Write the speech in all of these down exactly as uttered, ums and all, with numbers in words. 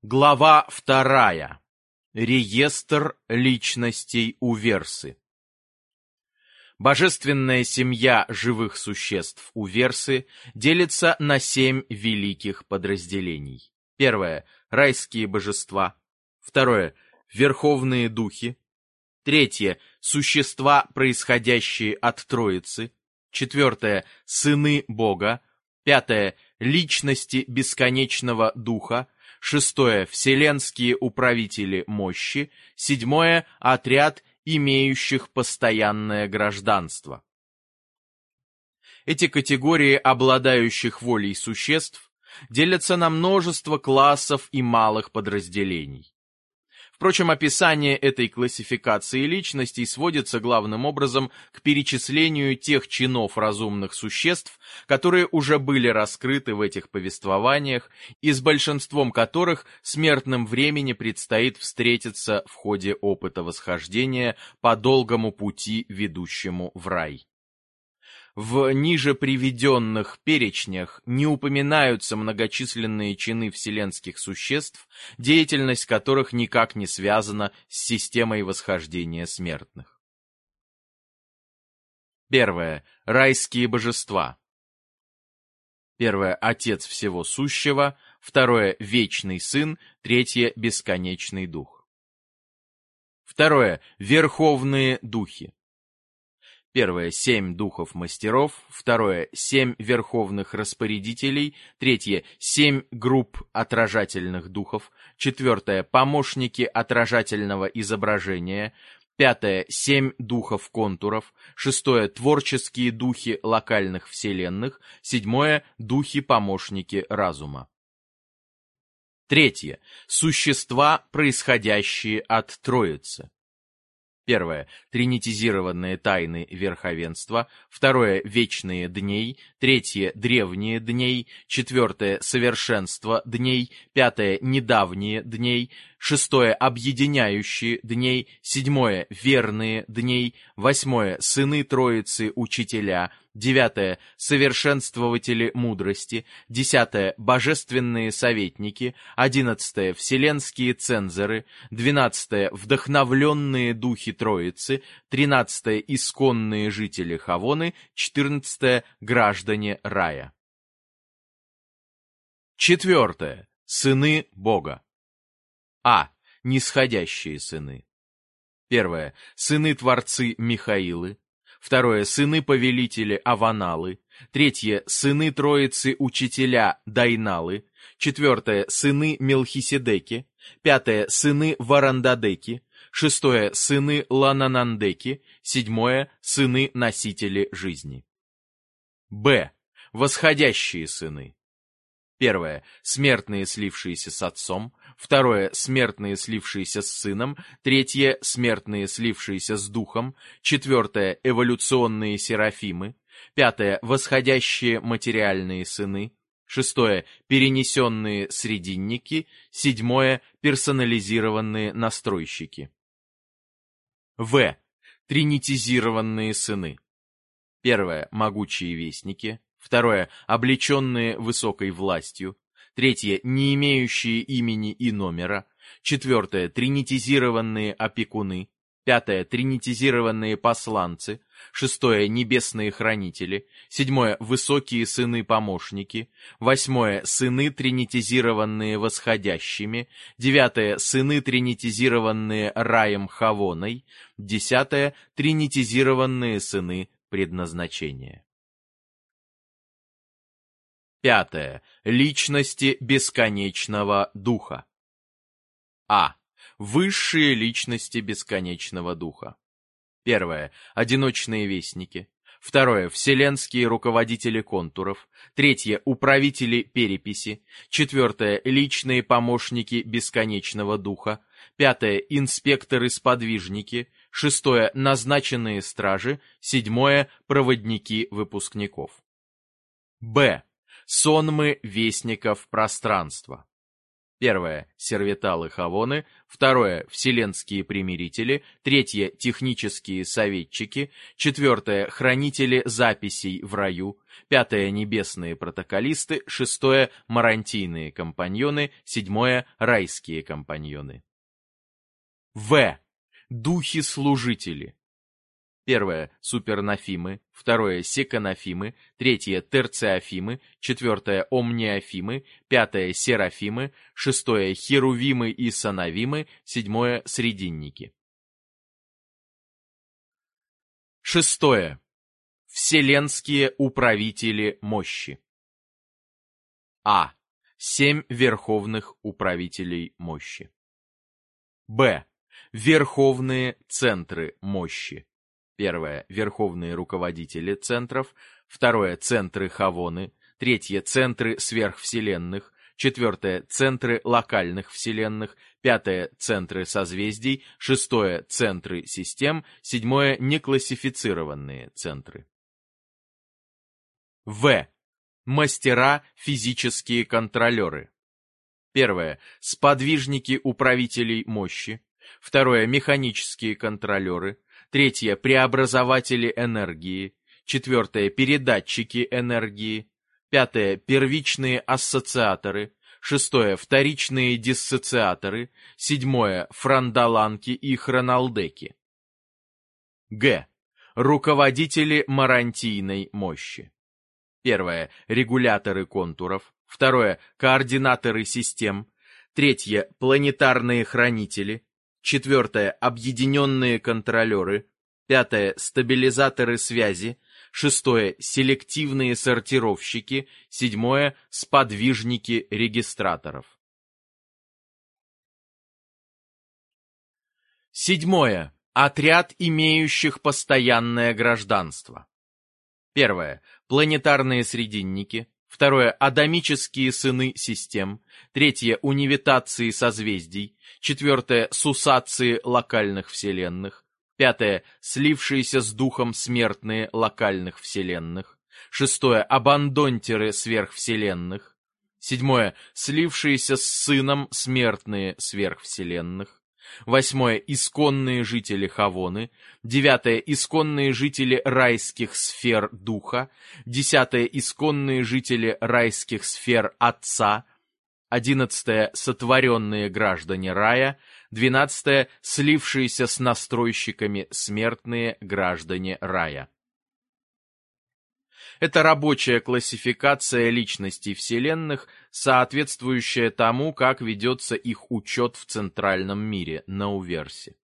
Глава вторая. Реестр личностей Уверсы. Божественная семья живых существ Уверсы делится на семь великих подразделений. Первое – райские божества. Второе – верховные духи. Третье – существа, происходящие от Троицы. Четвертое – сыны Бога. Пятое – личности бесконечного духа. Шестое – вселенские управители мощи. Седьмое – отряд, имеющих постоянное гражданство. Эти категории обладающих волей существ делятся на множество классов и малых подразделений. Впрочем, описание этой классификации личностей сводится главным образом к перечислению тех чинов разумных существ, которые уже были раскрыты в этих повествованиях и с большинством которых смертным времени предстоит встретиться в ходе опыта восхождения по долгому пути, ведущему в рай. В ниже приведенных перечнях не упоминаются многочисленные чины вселенских существ, деятельность которых никак не связана с системой восхождения смертных. Первое. Райские божества. Первое. Отец всего сущего. Второе. Вечный Сын. Третье. Бесконечный Дух. Второе. Верховные духи. Первое – семь духов-мастеров, второе – семь верховных распорядителей, третье – семь групп отражательных духов, четвертое – помощники отражательного изображения, пятое – семь духов-контуров, шестое – творческие духи локальных вселенных, седьмое – духи-помощники разума. Третье – существа, происходящие от Троицы. Первое – тринитизированные тайны верховенства. Второе – вечные дней. Третье – древние дней. Четвертое – совершенство дней. Пятое – недавние дней. Шестое – объединяющие дней. Седьмое – верные дней. Восьмое – сыны Троицы, учителя. Девятое – совершенствователи мудрости. Десятое – божественные советники. Одиннадцатое – вселенские цензоры. Двенадцатое – вдохновленные духи Троицы. Тринадцатое – исконные жители Хавоны. Четырнадцатое – граждане рая. Четвертое – сыны Бога. А. Нисходящие сыны. Первое – сыны-творцы Михаилы. Второе – сыны-повелители Аваналы. Третье – сыны Троицы-учителя Дайналы. Четвертое – сыны Мелхиседеки. Пятое – сыны Варандадеки. Шестое – сыны Лананандеки. Седьмое – сыны-носители жизни. Б. Восходящие сыны. Первое – смертные, слившиеся с отцом. Второе – смертные, слившиеся с сыном. Третье – смертные, слившиеся с духом. Четвертое – эволюционные серафимы. Пятое – восходящие материальные сыны. Шестое – перенесенные срединники. Седьмое – персонализированные настройщики. В. Тринитизированные сыны. Первое – могучие вестники. Второе – облеченные высокой властью. Третье – не имеющие имени и номера. Четвертое – тринитизированные опекуны. Пятое – тринитизированные посланцы. Шестое – небесные хранители. Седьмое – высокие сыны-помощники. Восьмое – сыны, тринитизированные восходящими. Девятое – сыны, тринитизированные раем Хавоной. Десятое – тринитизированные сыны предназначения. Пятое. Личности бесконечного духа. А. Высшие личности бесконечного духа. Первое. Одиночные вестники. Второе. Вселенские руководители контуров. Третье. Управители переписи. Четвертое. Личные помощники бесконечного духа. Пятое. Инспекторы-сподвижники. Шестое. Назначенные стражи. Седьмое. Проводники выпускников. Б. Сонмы вестников пространства. Первое – сервиталы Хавоны, второе – вселенские примирители, третье – технические советчики, четвертое – хранители записей в раю, пятое – небесные протоколисты, шестое – марантийные компаньоны, седьмое – райские компаньоны. В. Духи-служители. Первое – супернафимы, второе – секанафимы, третье – терциафимы, четвертое – омниафимы, пятое – серафимы, шестое – херувимы и санавимы, седьмое – срединники. Шестое. Вселенские управители мощи. А. Семь верховных управителей мощи. Б. Верховные центры мощи. Первое – верховные руководители центров, второе – центры Хавоны, третье – центры сверхвселенных, четвертое – центры локальных вселенных, пятое – центры созвездий, шестое – центры систем, седьмое – неклассифицированные центры. В. Мастера физические контролеры. Первое – сподвижники управителей мощи, второе – механические контролеры, третье – преобразователи энергии, четвертое – передатчики энергии, пятое – первичные ассоциаторы, шестое – вторичные диссоциаторы, седьмое – франдаланки и хроналдеки. Г. Руководители марантийной мощи. Первое – регуляторы контуров, второе – координаторы систем, третье – планетарные хранители, четвертое – объединенные контролеры, пятое – стабилизаторы связи, шестое – селективные сортировщики, седьмое – сподвижники регистраторов. Седьмое. Отряд имеющих постоянное гражданство. Первое – планетарные срединники, второе – адамические сыны систем, третье – унивитации созвездий, четвертое – сусации локальных вселенных, пятое – слившиеся с духом смертные локальных вселенных, шестое – абандонтеры сверхвселенных, седьмое – слившиеся с сыном смертные сверхвселенных, восьмое – исконные жители Хавоны, девятое – исконные жители райских сфер духа, десятое – исконные жители райских сфер Отца, одиннадцатое – сотворенные граждане рая, двенадцатое – слившиеся с настройщиками смертные граждане рая. Это рабочая классификация личностей вселенных, соответствующая тому, как ведется их учет в центральном мире, на Уверсе.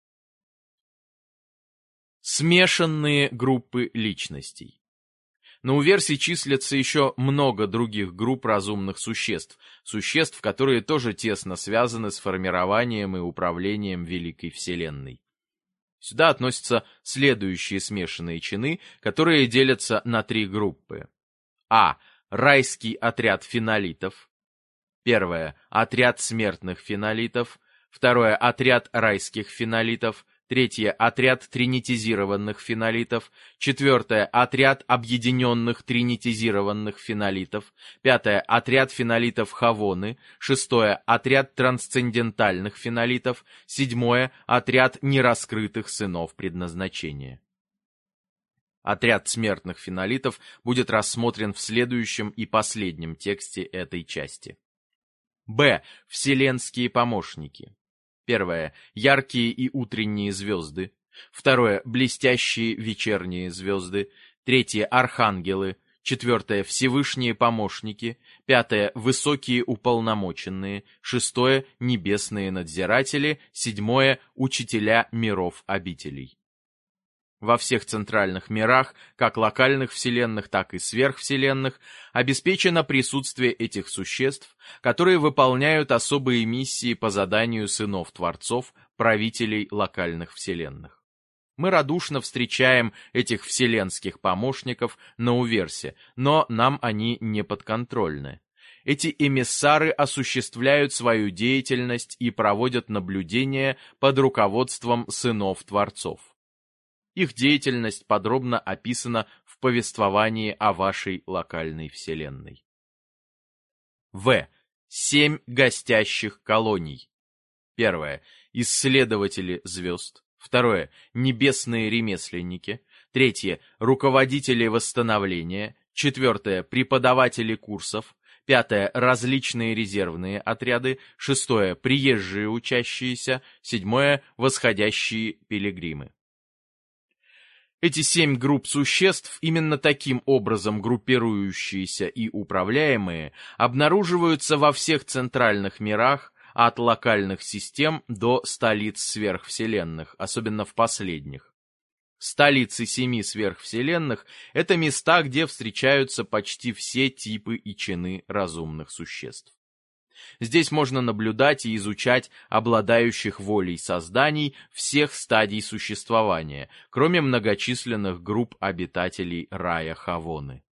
Смешанные группы личностей. На Уверсе числятся еще много других групп разумных существ, существ, которые тоже тесно связаны с формированием и управлением Великой Вселенной. Сюда относятся следующие смешанные чины, которые делятся на три группы. А. Райский отряд фенолитов. Первое. Отряд смертных фенолитов. Второе. Отряд райских фенолитов. Третье. Отряд тринитизированных фенолитов. Четвертое. Отряд объединенных тринитизированных фенолитов. Пятое. Отряд фенолитов Хавоны. Шестое. Отряд трансцендентальных фенолитов. Седьмое. Отряд нераскрытых сынов предназначения. Отряд смертных фенолитов будет рассмотрен в следующем и последнем тексте этой части. Б. Вселенские помощники. Первое. Яркие и утренние звезды. Второе. Блестящие вечерние звезды. Третье. Архангелы. Четвертое. Всевышние помощники. Пятое. Высокие уполномоченные. Шестое. Небесные надзиратели. Седьмое. Учителя миров обителей. Во всех центральных мирах, как локальных вселенных, так и сверхвселенных, обеспечено присутствие этих существ, которые выполняют особые миссии по заданию сынов-творцов, правителей локальных вселенных. Мы радушно встречаем этих вселенских помощников на Уверсе, но нам они не подконтрольны. Эти эмиссары осуществляют свою деятельность и проводят наблюдения под руководством сынов-творцов. Их деятельность подробно описана в повествовании о вашей локальной вселенной. В. семь гостящих колоний. Первое. Исследователи звезд. Второе. Небесные ремесленники. Третье. Руководители восстановления. Четвертое. Преподаватели курсов. Пятое. Различные резервные отряды. Шестое. Приезжие учащиеся. Седьмое. Восходящие пилигримы. Эти семь групп существ, именно таким образом группирующиеся и управляемые, обнаруживаются во всех центральных мирах, от локальных систем до столиц сверхвселенных, особенно в последних. Столицы семи сверхвселенных – это места, где встречаются почти все типы и чины разумных существ. Здесь можно наблюдать и изучать обладающих волей созданий всех стадий существования, кроме многочисленных групп обитателей рая Хавоны.